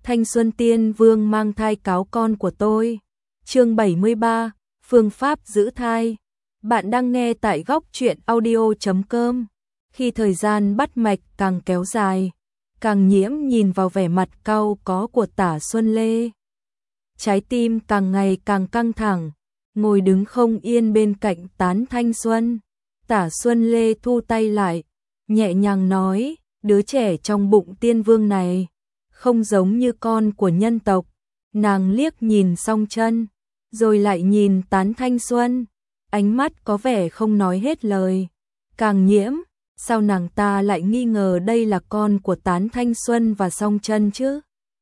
Thanh Xuân Tiên Vương mang thai cáo con của tôi. Chương 73, phương pháp giữ thai. Bạn đang nghe tại góc truyện audio.com. Khi thời gian bắt mạch càng kéo dài, Càng Nhiễm nhìn vào vẻ mặt cau có của Tả Xuân Lê. Trái tim càng ngày càng căng thẳng, ngồi đứng không yên bên cạnh Tán Thanh Xuân. Tả Xuân Lê thu tay lại, nhẹ nhàng nói, đứa trẻ trong bụng Tiên Vương này không giống như con của nhân tộc. Nàng liếc nhìn Song Chân, rồi lại nhìn Tán Thanh Xuân, ánh mắt có vẻ không nói hết lời. Càng Nhiễm, sao nàng ta lại nghi ngờ đây là con của Tán Thanh Xuân và Song Chân chứ?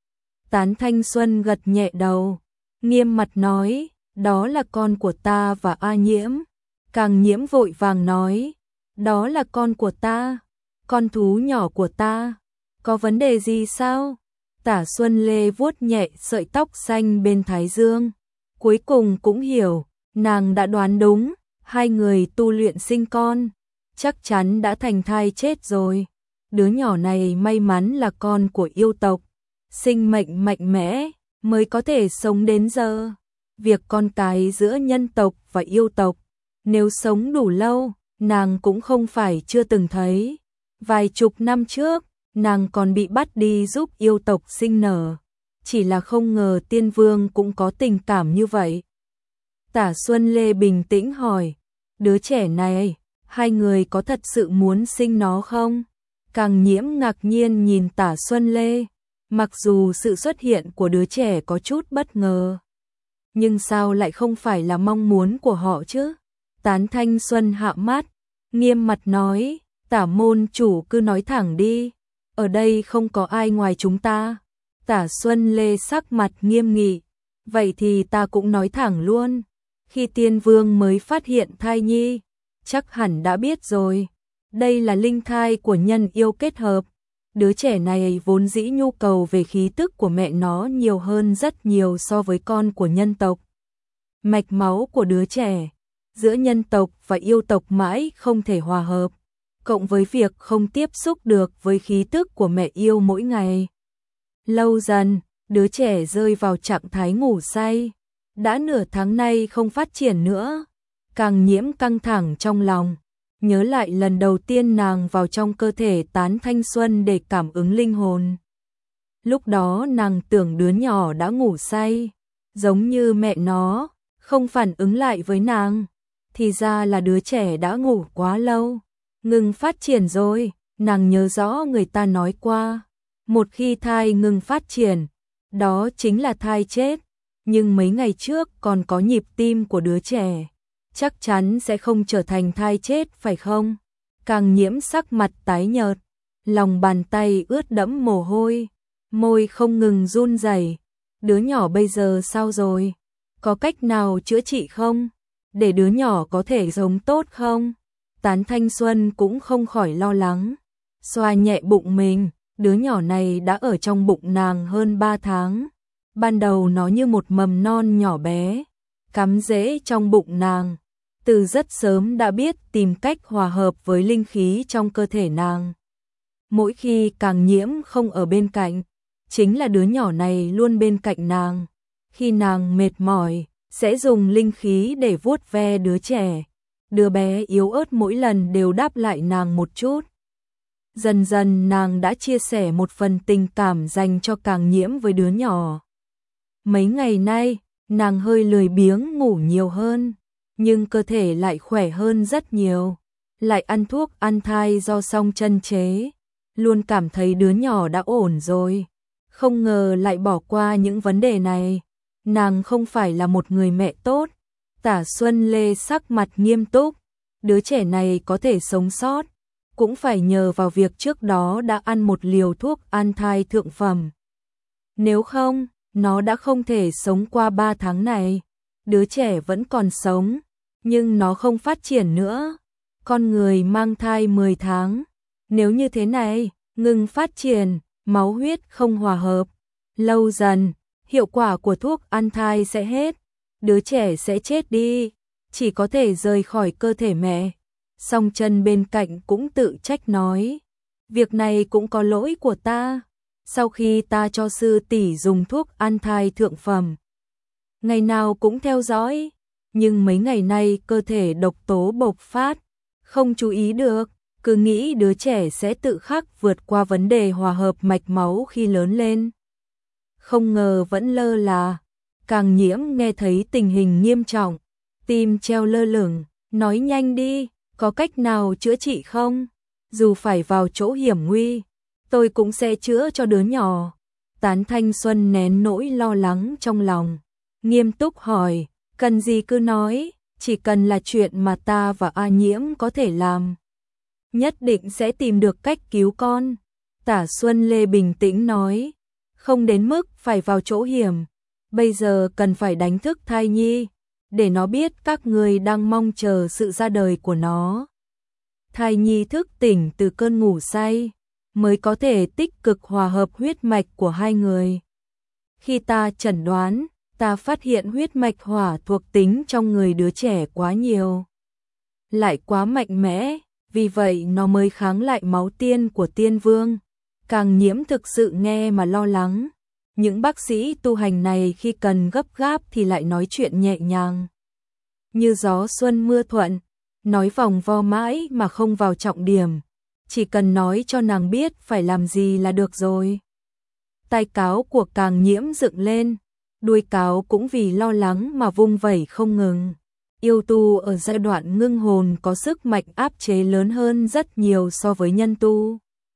Tán Thanh Xuân gật nhẹ đầu, nghiêm mặt nói, đó là con của ta và A Nhiễm. Càng Nhiễm vội vàng nói, đó là con của ta, con thú nhỏ của ta, có vấn đề gì sao? Tả Xuân Lê vuốt nhẹ sợi tóc xanh bên thái dương, cuối cùng cũng hiểu, nàng đã đoán đúng, hai người tu luyện sinh con, chắc chắn đã thành thai chết rồi. Đứa nhỏ này may mắn là con của yêu tộc, sinh mệnh mạnh mẽ, mới có thể sống đến giờ. Việc con cái giữa nhân tộc và yêu tộc, nếu sống đủ lâu, nàng cũng không phải chưa từng thấy. Vài chục năm trước, nàng còn bị bắt đi giúp yêu tộc sinh nở, chỉ là không ngờ Tiên Vương cũng có tình cảm như vậy. Tả Xuân Lê bình tĩnh hỏi, đứa trẻ này, hai người có thật sự muốn sinh nó không? Càng Nhiễm ngạc nhiên nhìn Tả Xuân Lê, mặc dù sự xuất hiện của đứa trẻ có chút bất ngờ, nhưng sao lại không phải là mong muốn của họ chứ? Tán Thanh Xuân hạ mắt, nghiêm mặt nói, Tả môn chủ cứ nói thẳng đi, ở đây không có ai ngoài chúng ta. Tả Xuân Lê sắc mặt nghiêm nghị, vậy thì ta cũng nói thẳng luôn, khi Tiên Vương mới phát hiện thai nhi, chắc hẳn đã biết rồi, đây là linh thai của nhân yêu kết hợp. Đứa trẻ này vốn dĩ nhu cầu về khí tức của mẹ nó nhiều hơn rất nhiều so với con của nhân tộc. Mạch máu của đứa trẻ giữa nhân tộc và yêu tộc mãi không thể hòa hợp, cộng với việc không tiếp xúc được với khí tức của mẹ yêu mỗi ngày. Lâu dần, đứa trẻ rơi vào trạng thái ngủ say, đã nửa tháng nay không phát triển nữa. Càng Nhiễm căng thẳng trong lòng, nhớ lại lần đầu tiên nàng vào trong cơ thể Tán Thanh Xuân để cảm ứng linh hồn. Lúc đó nàng tưởng đứa nhỏ đã ngủ say, giống như mẹ nó, không phản ứng lại với nàng. Thì ra là đứa trẻ đã ngủ quá lâu, ngừng phát triển rồi. Nàng nhớ rõ người ta nói qua, một khi thai ngừng phát triển, đó chính là thai chết. Nhưng mấy ngày trước còn có nhịp tim của đứa trẻ, chắc chắn sẽ không trở thành thai chết phải không? Càng Nhiễm sắc mặt tái nhợt, lòng bàn tay ướt đẫm mồ hôi, môi không ngừng run rẩy. Đứa nhỏ bây giờ sao rồi? Có cách nào chữa trị không? Để đứa nhỏ có thể sống tốt không? Tán Thanh Xuân cũng không khỏi lo lắng, xoa nhẹ bụng mình, đứa nhỏ này đã ở trong bụng nàng hơn 3 tháng. Ban đầu nó như một mầm non nhỏ bé, cắm rễ trong bụng nàng, từ rất sớm đã biết tìm cách hòa hợp với linh khí trong cơ thể nàng. Mỗi khi Càng Nhiễm không ở bên cạnh, chính là đứa nhỏ này luôn bên cạnh nàng. Khi nàng mệt mỏi, sẽ dùng linh khí để vuốt ve đứa trẻ. Đứa bé yếu ớt mỗi lần đều đáp lại nàng một chút. Dần dần nàng đã chia sẻ một phần tình cảm dành cho Càng Nhiễm với đứa nhỏ. Mấy ngày nay, nàng hơi lười biếng ngủ nhiều hơn, nhưng cơ thể lại khỏe hơn rất nhiều. Lại ăn thuốc an thai do Song Chân chế, luôn cảm thấy đứa nhỏ đã ổn rồi. Không ngờ lại bỏ qua những vấn đề này. Nàng không phải là một người mẹ tốt. Tả Xuân Lê sắc mặt nghiêm túc, đứa trẻ này có thể sống sót, cũng phải nhờ vào việc trước đó đã ăn một liều thuốc an thai thượng phẩm. Nếu không, nó đã không thể sống qua 3 tháng này. Đứa trẻ vẫn còn sống, nhưng nó không phát triển nữa. Con người mang thai 10 tháng, nếu như thế này, ngừng phát triển, máu huyết không hòa hợp, lâu dần, hiệu quả của thuốc an thai sẽ hết, đứa trẻ sẽ chết đi, chỉ có thể rời khỏi cơ thể mẹ. Song Chân bên cạnh cũng tự trách nói, việc này cũng có lỗi của ta. sau khi ta cho sư tỷ dùng thuốc an thai thượng phẩm, ngày nào cũng theo dõi, nhưng mấy ngày nay cơ thể độc tố bộc phát, không chú ý được, cứ nghĩ đứa trẻ sẽ tự khắc vượt qua vấn đề hòa hợp mạch máu khi lớn lên. Không ngờ vẫn lơ là. Càng Nhiễm nghe thấy tình hình nghiêm trọng, tim treo lơ lửng, nói nhanh đi, có cách nào chữa trị không? Dù phải vào chỗ hiểm nguy, tôi cũng sẽ chữa cho đứa nhỏ. Tán Thanh Xuân nén nỗi lo lắng trong lòng, nghiêm túc hỏi, cần gì cứ nói, chỉ cần là chuyện mà ta và A Nhiễm có thể làm, nhất định sẽ tìm được cách cứu con. Tả Xuân Lê bình tĩnh nói, không đến mức phải vào chỗ hiểm, bây giờ cần phải đánh thức thai nhi, để nó biết các người đang mong chờ sự ra đời của nó. Thai nhi thức tỉnh từ cơn ngủ say, mới có thể tích cực hòa hợp huyết mạch của hai người. Khi ta chẩn đoán, ta phát hiện huyết mạch hỏa thuộc tính trong người đứa trẻ quá nhiều, lại quá mạnh mẽ, vì vậy nó mới kháng lại máu tiên của tiên vương. Càng Nhiễm thực sự nghe mà lo lắng. Những bác sĩ tu hành này khi cần gấp gáp thì lại nói chuyện nhẹ nhàng, như gió xuân mưa thuận, nói vòng vo mãi mà không vào trọng điểm, chỉ cần nói cho nàng biết phải làm gì là được rồi. Tai cáo của Càng Nhiễm dựng lên, đuôi cáo cũng vì lo lắng mà vung vẩy không ngừng. Yêu tu ở giai đoạn ngưng hồn có sức mạnh áp chế lớn hơn rất nhiều so với nhân tu.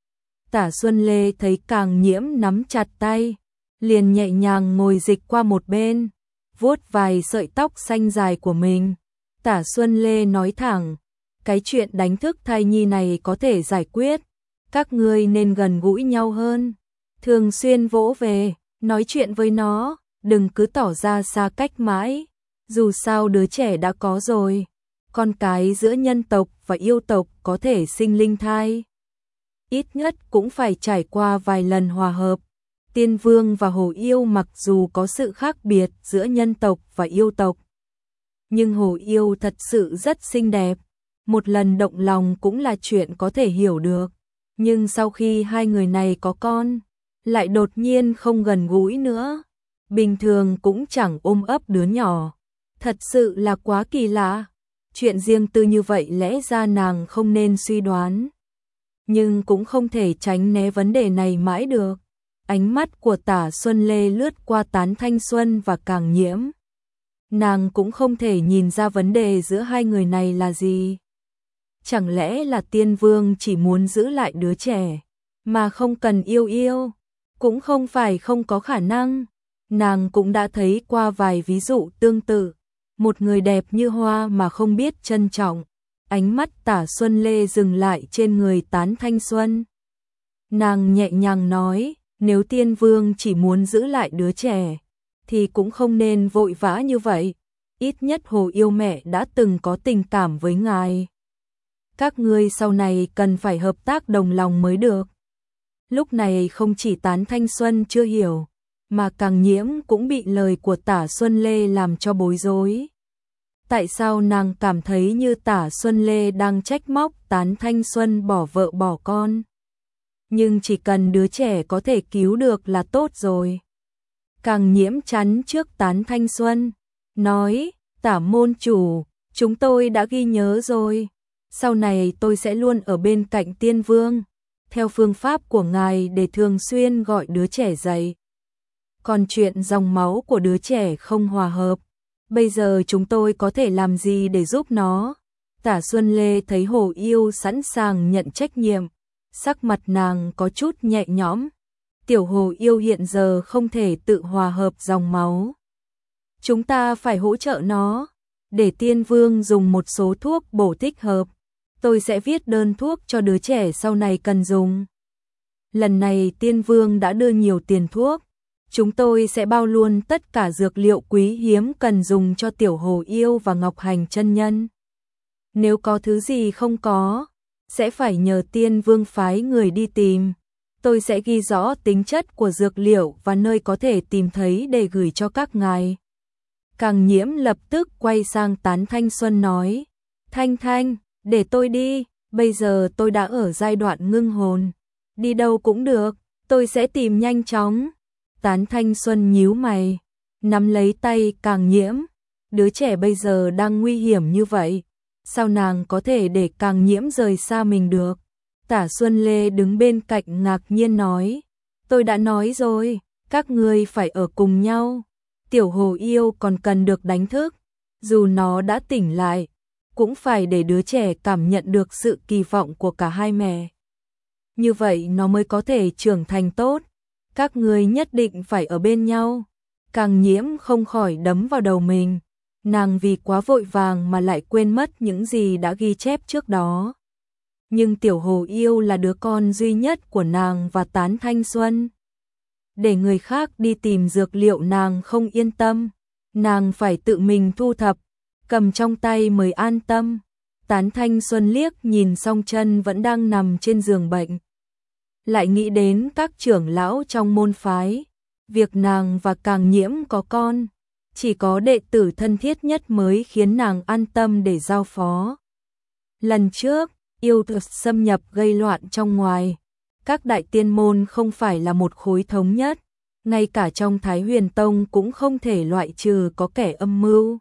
Tả Xuân Lê thấy Càng Nhiễm nắm chặt tay, liền nhẹ nhàng ngồi dịch qua một bên, vuốt vài sợi tóc xanh dài của mình. Tả Xuân Lê nói thẳng, cái chuyện đánh thức thai nhi này có thể giải quyết, các ngươi nên gần gũi nhau hơn, thường xuyên vỗ về, nói chuyện với nó, đừng cứ tỏ ra xa cách mãi, dù sao đứa trẻ đã có rồi, con cái giữa nhân tộc và yêu tộc có thể sinh linh thai, ít nhất cũng phải trải qua vài lần hòa hợp. Tiên Vương và Hồ Yêu mặc dù có sự khác biệt giữa nhân tộc và yêu tộc, nhưng Hồ Yêu thật sự rất xinh đẹp, một lần động lòng cũng là chuyện có thể hiểu được. Nhưng sau khi hai người này có con, lại đột nhiên không gần gũi nữa, bình thường cũng chẳng ôm ấp đứa nhỏ. Thật sự là quá kỳ lạ, chuyện riêng tư như vậy lẽ ra nàng không nên suy đoán. Nhưng cũng không thể tránh né vấn đề này mãi được. Ánh mắt của Tả Xuân Lê lướt qua Tán Thanh Xuân và Càng Nhiễm. Nàng cũng không thể nhìn ra vấn đề giữa hai người này là gì. Chẳng lẽ là Tiên Vương chỉ muốn giữ lại đứa trẻ, mà không cần yêu yêu? Cũng không phải không có khả năng. Nàng cũng đã thấy qua vài ví dụ tương tự. Một người đẹp như hoa mà không biết trân trọng. Ánh mắt Tả Xuân Lê dừng lại trên người Tán Thanh Xuân. Nàng nhẹ nhàng nói, nếu Tiên Vương chỉ muốn giữ lại đứa trẻ, thì cũng không nên vội vã như vậy. Ít nhất Hồ Yêu mẹ đã từng có tình cảm với ngài. Các ngươi sau này cần phải hợp tác đồng lòng mới được. Lúc này không chỉ Tán Thanh Xuân chưa hiểu, mà Càng Nhiễm cũng bị lời của Tả Xuân Lê làm cho bối rối. Tại sao nàng cảm thấy như Tả Xuân Lê đang trách móc Tán Thanh Xuân bỏ vợ bỏ con? Nhưng chỉ cần đứa trẻ có thể cứu được là tốt rồi. Càng Nhiễm chắn trước Tán Thanh Xuân, nói, Tả môn chủ, chúng tôi đã ghi nhớ rồi. Sau này tôi sẽ luôn ở bên cạnh Tiên Vương, theo phương pháp của ngài để thường xuyên gọi đứa trẻ dậy. Còn chuyện dòng máu của đứa trẻ không hòa hợp, bây giờ chúng tôi có thể làm gì để giúp nó? Tả Xuân Lê thấy Hồ Yêu sẵn sàng nhận trách nhiệm, sắc mặt nàng có chút nhẹ nhõm. Tiểu Hồ Yêu hiện giờ không thể tự hòa hợp dòng máu. Chúng ta phải hỗ trợ nó, để Tiên Vương dùng một số thuốc bổ thích hợp. Tôi sẽ viết đơn thuốc cho đứa trẻ sau này cần dùng. Lần này Tiên Vương đã đưa nhiều tiền thuốc, chúng tôi sẽ bao luôn tất cả dược liệu quý hiếm cần dùng cho Tiểu Hồ Yêu và Ngọc Hành chân nhân. Nếu có thứ gì không có, sẽ phải nhờ Tiên Vương phái người đi tìm. Tôi sẽ ghi rõ tính chất của dược liệu và nơi có thể tìm thấy để gửi cho các ngài. Càng Nhiễm lập tức quay sang Tán Thanh Xuân nói, Thanh Thanh, để tôi đi, bây giờ tôi đã ở giai đoạn ngưng hồn, đi đâu cũng được, Tôi sẽ tìm nhanh chóng. Tán Thanh Xuân nhíu mày, nắm lấy tay Càng Nhiễm. Đứa trẻ bây giờ đang nguy hiểm như vậy, sao nàng có thể để Càng Nhiễm rời xa mình được? Tả Xuân Lê đứng bên cạnh ngạc nhiên nói, tôi đã nói rồi, các ngươi phải ở cùng nhau. Tiểu Hồ Yêu còn cần được đánh thức, dù nó đã tỉnh lại, cũng phải để đứa trẻ cảm nhận được sự kỳ vọng của cả hai mẹ. Như vậy nó mới có thể trưởng thành tốt, các ngươi nhất định phải ở bên nhau. Càng Nhiễm không khỏi đấm vào đầu mình, nàng vì quá vội vàng mà lại quên mất những gì đã ghi chép trước đó. Nhưng Tiểu Hồ Yêu là đứa con duy nhất của nàng và Tán Thanh Xuân. Để người khác đi tìm dược liệu nàng không yên tâm, nàng phải tự mình thu thập, cầm trong tay mới an tâm. Tán Thanh Xuân liếc nhìn Song Chân vẫn đang nằm trên giường bệnh, lại nghĩ đến các trưởng lão trong môn phái, việc nàng và Càng Nhiễm có con, chỉ có đệ tử thân thiết nhất mới khiến nàng an tâm để giao phó. Lần trước, yêu thuật xâm nhập gây loạn trong ngoài, các đại tiên môn không phải là một khối thống nhất, ngay cả trong Thái Huyền Tông cũng không thể loại trừ có kẻ âm mưu.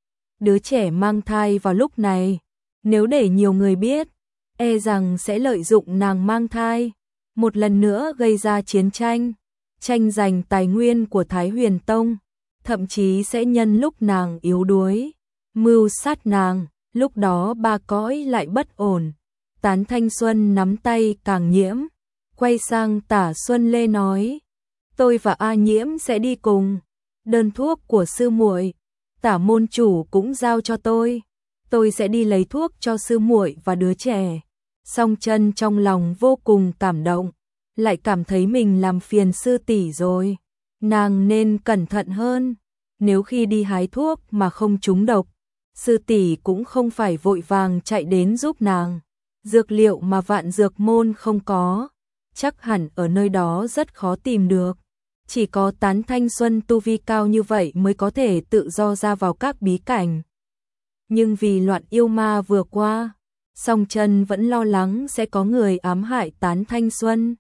Đứa trẻ mang thai vào lúc này, nếu để nhiều người biết, e rằng sẽ lợi dụng nàng mang thai, một lần nữa gây ra chiến tranh, tranh giành tài nguyên của Thái Huyền Tông, thậm chí sẽ nhân lúc nàng yếu đuối, mưu sát nàng, lúc đó ba cõi lại bất ổn. Tán Thanh Xuân nắm tay Càng Nhiễm, quay sang Tả Xuân Lê nói, tôi và A Nhiễm sẽ đi cùng, đơn thuốc của sư muội, Tả môn chủ cũng giao cho tôi sẽ đi lấy thuốc cho sư muội và đứa trẻ. Song Chân trong lòng vô cùng cảm động, lại cảm thấy mình làm phiền sư tỷ rồi, nàng nên cẩn thận hơn, nếu khi đi hái thuốc mà không trúng độc, sư tỷ cũng không phải vội vàng chạy đến giúp nàng. Dược liệu mà Vạn Dược môn không có, chắc hẳn ở nơi đó rất khó tìm được. Chỉ có Tán Thanh Xuân tu vi cao như vậy mới có thể tự do ra vào các bí cảnh. Nhưng vì loạn yêu ma vừa qua, Song Chân vẫn lo lắng sẽ có người ám hại Tán Thanh Xuân.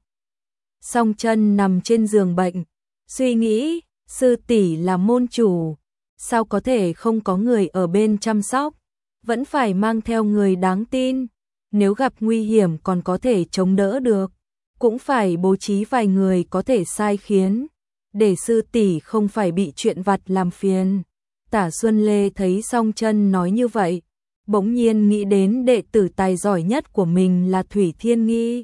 Song Chân nằm trên giường bệnh, suy nghĩ, sư tỷ là môn chủ, sao có thể không có người ở bên chăm sóc, vẫn phải mang theo người đáng tin. Nếu gặp nguy hiểm còn có thể chống đỡ được, cũng phải bố trí vài người có thể sai khiến, để sư tỷ không phải bị chuyện vặt làm phiền. Tả Xuân Lê thấy Song Chân nói như vậy, bỗng nhiên nghĩ đến đệ tử tài giỏi nhất của mình là Thủy Thiên Nghi.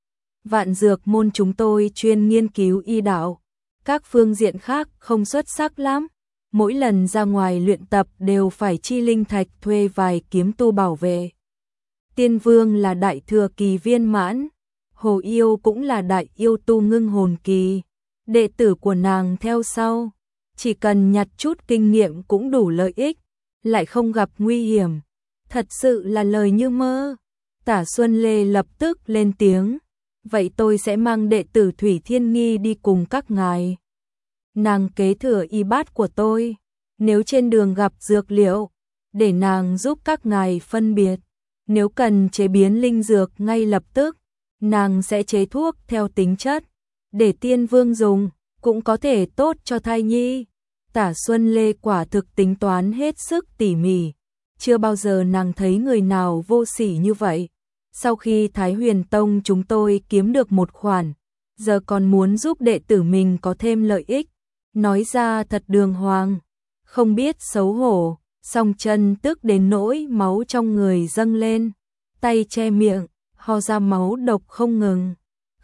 Vạn Dược môn chúng tôi chuyên nghiên cứu y đạo, các phương diện khác không xuất sắc lắm. Mỗi lần ra ngoài luyện tập đều phải chi linh thạch thuê vài kiếm tu bảo vệ. Tiên Vương là đại thừa kỳ viên mãn, Hồ Yêu cũng là đại yêu tu ngưng hồn kỳ, đệ tử của nàng theo sau, chỉ cần nhặt chút kinh nghiệm cũng đủ lợi ích, lại không gặp nguy hiểm, thật sự là lời như mơ. Tả Xuân Lê lập tức lên tiếng, vậy tôi sẽ mang đệ tử Thủy Thiên Nghi đi cùng các ngài. Nàng kế thừa y bát của tôi, nếu trên đường gặp dược liệu, để nàng giúp các ngài phân biệt. Nếu cần chế biến linh dược ngay lập tức, nàng sẽ chế thuốc theo tính chất, để Tiên Vương dùng, cũng có thể tốt cho thai nhi. Tả Xuân Lê quả thực tính toán hết sức tỉ mỉ, chưa bao giờ nàng thấy người nào vô sỉ như vậy. Sau khi Thái Huyền Tông chúng tôi kiếm được một khoản, giờ còn muốn giúp đệ tử mình có thêm lợi ích, nói ra thật đường hoàng, không biết xấu hổ. Song Chân tức đến nỗi máu trong người dâng lên, tay che miệng, ho ra máu độc không ngừng.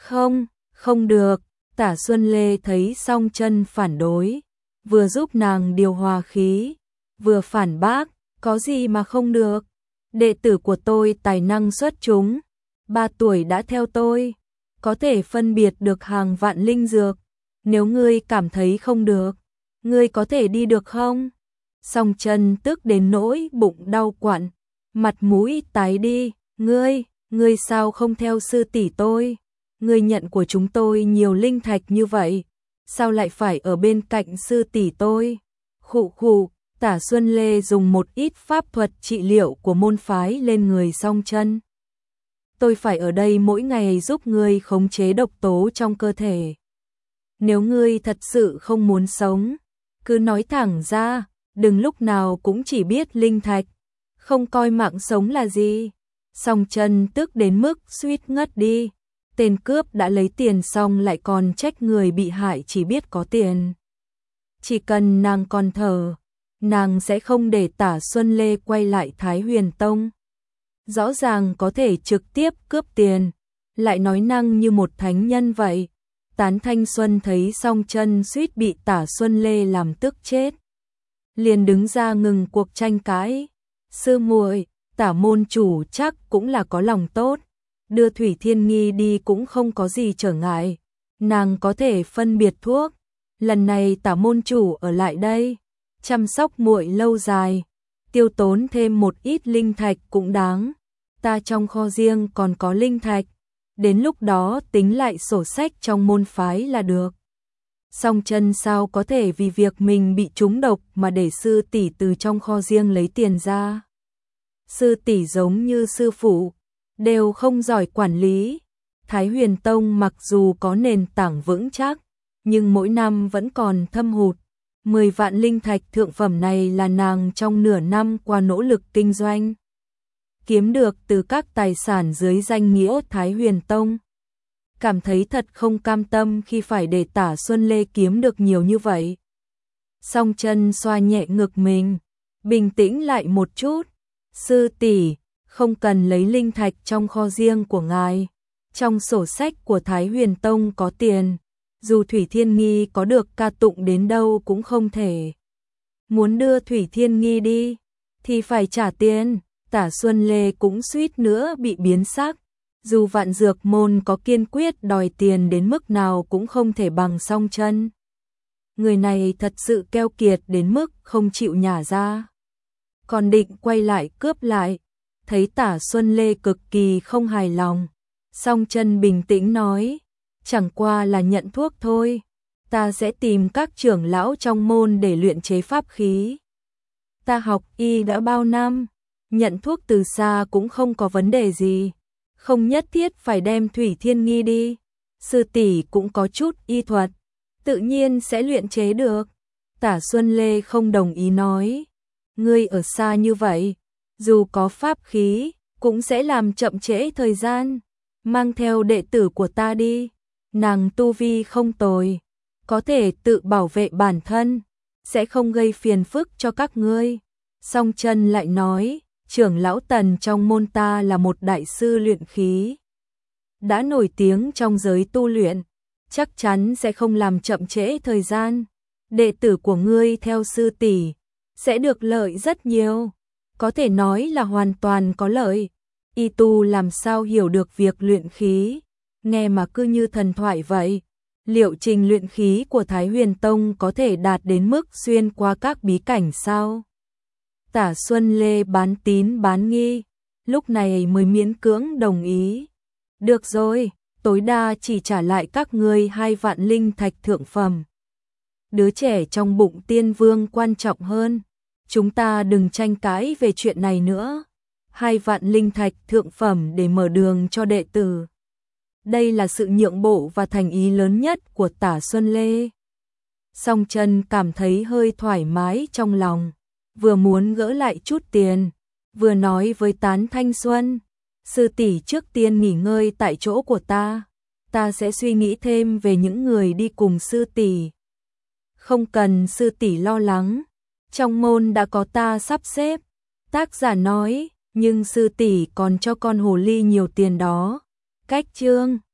Không được. Tả Xuân Lê thấy Song Chân phản đối, vừa giúp nàng điều hòa khí, vừa phản bác, có gì mà không được. Đệ tử của tôi tài năng xuất chúng, 3 tuổi đã theo tôi, có thể phân biệt được hàng vạn linh dược. Nếu ngươi cảm thấy không được, ngươi có thể đi được không? Song Chân tức đến nỗi bụng đau quặn, mặt mũi tái đi, ngươi sao không theo sư tỷ tôi? Ngươi nhận của chúng tôi nhiều linh thạch như vậy, sao lại phải ở bên cạnh sư tỷ tôi? Khụ, Tả Xuân Lê dùng một ít pháp thuật trị liệu của môn phái lên người Song Chân. tôi phải ở đây mỗi ngày giúp ngươi khống chế độc tố trong cơ thể. Nếu ngươi thật sự không muốn sống, cứ nói thẳng ra, đừng lúc nào cũng chỉ biết linh thạch, không coi mạng sống là gì. Song Chân tức đến mức suýt ngất đi. Tên cướp đã lấy tiền xong lại còn trách người bị hại chỉ biết có tiền. Chỉ cần nàng còn thở, nàng sẽ không để Tả Xuân Lê quay lại Thái Huyền Tông. Rõ ràng có thể trực tiếp cướp tiền, lại nói năng như một thánh nhân vậy. Tán Thanh Xuân thấy Song Chân suýt bị Tả Xuân Lê làm tức chết, liền đứng ra ngừng cuộc tranh cãi. Sư muội, Tả môn chủ chắc cũng là có lòng tốt, đưa Thủy Thiên Nghi đi cũng không có gì trở ngại, nàng có thể phân biệt thuốc. Lần này Tả môn chủ ở lại đây, chăm sóc muội lâu dài, tiêu tốn thêm một ít linh thạch cũng đáng. Ta trong kho riêng còn có linh thạch, đến lúc đó tính lại sổ sách trong môn phái là được. Song Chân sao có thể vì việc mình bị trúng độc mà để sư tỷ từ trong kho riêng lấy tiền ra. Sư tỷ giống như sư phụ, đều không giỏi quản lý. Thái Huyền Tông mặc dù có nền tảng vững chắc, nhưng mỗi năm vẫn còn thâm hụt. 10 vạn linh thạch thượng phẩm này là nàng trong nửa năm qua nỗ lực kinh doanh kiếm được từ các tài sản dưới danh nghĩa Thái Huyền Tông. Cảm thấy thật không cam tâm khi phải để Tả Xuân Lê kiếm được nhiều như vậy. Song Chân xoa nhẹ ngực mình, bình tĩnh lại một chút. Sư tỷ, không cần lấy linh thạch trong kho riêng của ngài. Trong sổ sách của Thái Huyền Tông có tiền, dù Thủy Thiên Nghi có được ca tụng đến đâu cũng không thể. Muốn đưa Thủy Thiên Nghi đi, thì phải trả tiền. Tả Xuân Lê cũng suýt nữa bị biến sắc. Dù Vạn Dược môn có kiên quyết đòi tiền đến mức nào cũng không thể bằng Song Chân. Người này thật sự keo kiệt đến mức không chịu nhả ra. Còn định quay lại cướp lại, thấy Tả Xuân Lê cực kỳ không hài lòng. Song Chân bình tĩnh nói, chẳng qua là nhận thuốc thôi, ta sẽ tìm các trưởng lão trong môn để luyện chế pháp khí. Ta học y đã bao năm, nhận thuốc từ xa cũng không có vấn đề gì, không nhất thiết phải đem Thủy Thiên Nghi đi. Sư tỷ cũng có chút y thuật, tự nhiên sẽ luyện chế được. Tả Xuân Lê không đồng ý nói, ngươi ở xa như vậy, dù có pháp khí, cũng sẽ làm chậm trễ thời gian. Mang theo đệ tử của ta đi, nàng tu vi không tồi, có thể tự bảo vệ bản thân, sẽ không gây phiền phức cho các ngươi. Song Chân lại nói, trưởng lão Tần trong môn ta là một đại sư luyện khí, đã nổi tiếng trong giới tu luyện, chắc chắn sẽ không làm chậm trễ thời gian. Đệ tử của ngươi theo sư tỷ sẽ được lợi rất nhiều, có thể nói là hoàn toàn có lợi. Y tu làm sao hiểu được việc luyện khí, nghe mà cứ như thần thoại vậy. Liệu trình luyện khí của Thái Huyền Tông có thể đạt đến mức xuyên qua các bí cảnh sao? Tả Xuân Lê bán tín bán nghi, lúc này mới miễn cưỡng đồng ý. Được rồi, tối đa chỉ trả lại các ngươi 2 vạn linh thạch thượng phẩm. Đứa trẻ trong bụng Tiên Vương quan trọng hơn, chúng ta đừng tranh cãi về chuyện này nữa. 2 vạn linh thạch thượng phẩm để mở đường cho đệ tử. Đây là sự nhượng bộ và thành ý lớn nhất của Tả Xuân Lê. Song Chân cảm thấy hơi thoải mái trong lòng, vừa muốn gỡ lại chút tiền, vừa nói với Tán Thanh Xuân, sư tỷ trước tiên nghỉ ngơi tại chỗ của ta sẽ suy nghĩ thêm về những người đi cùng sư tỷ. Không cần sư tỷ lo lắng, trong môn đã có ta sắp xếp. Tác giả nói, nhưng sư tỷ còn cho con hồ ly nhiều tiền đó. Cách chương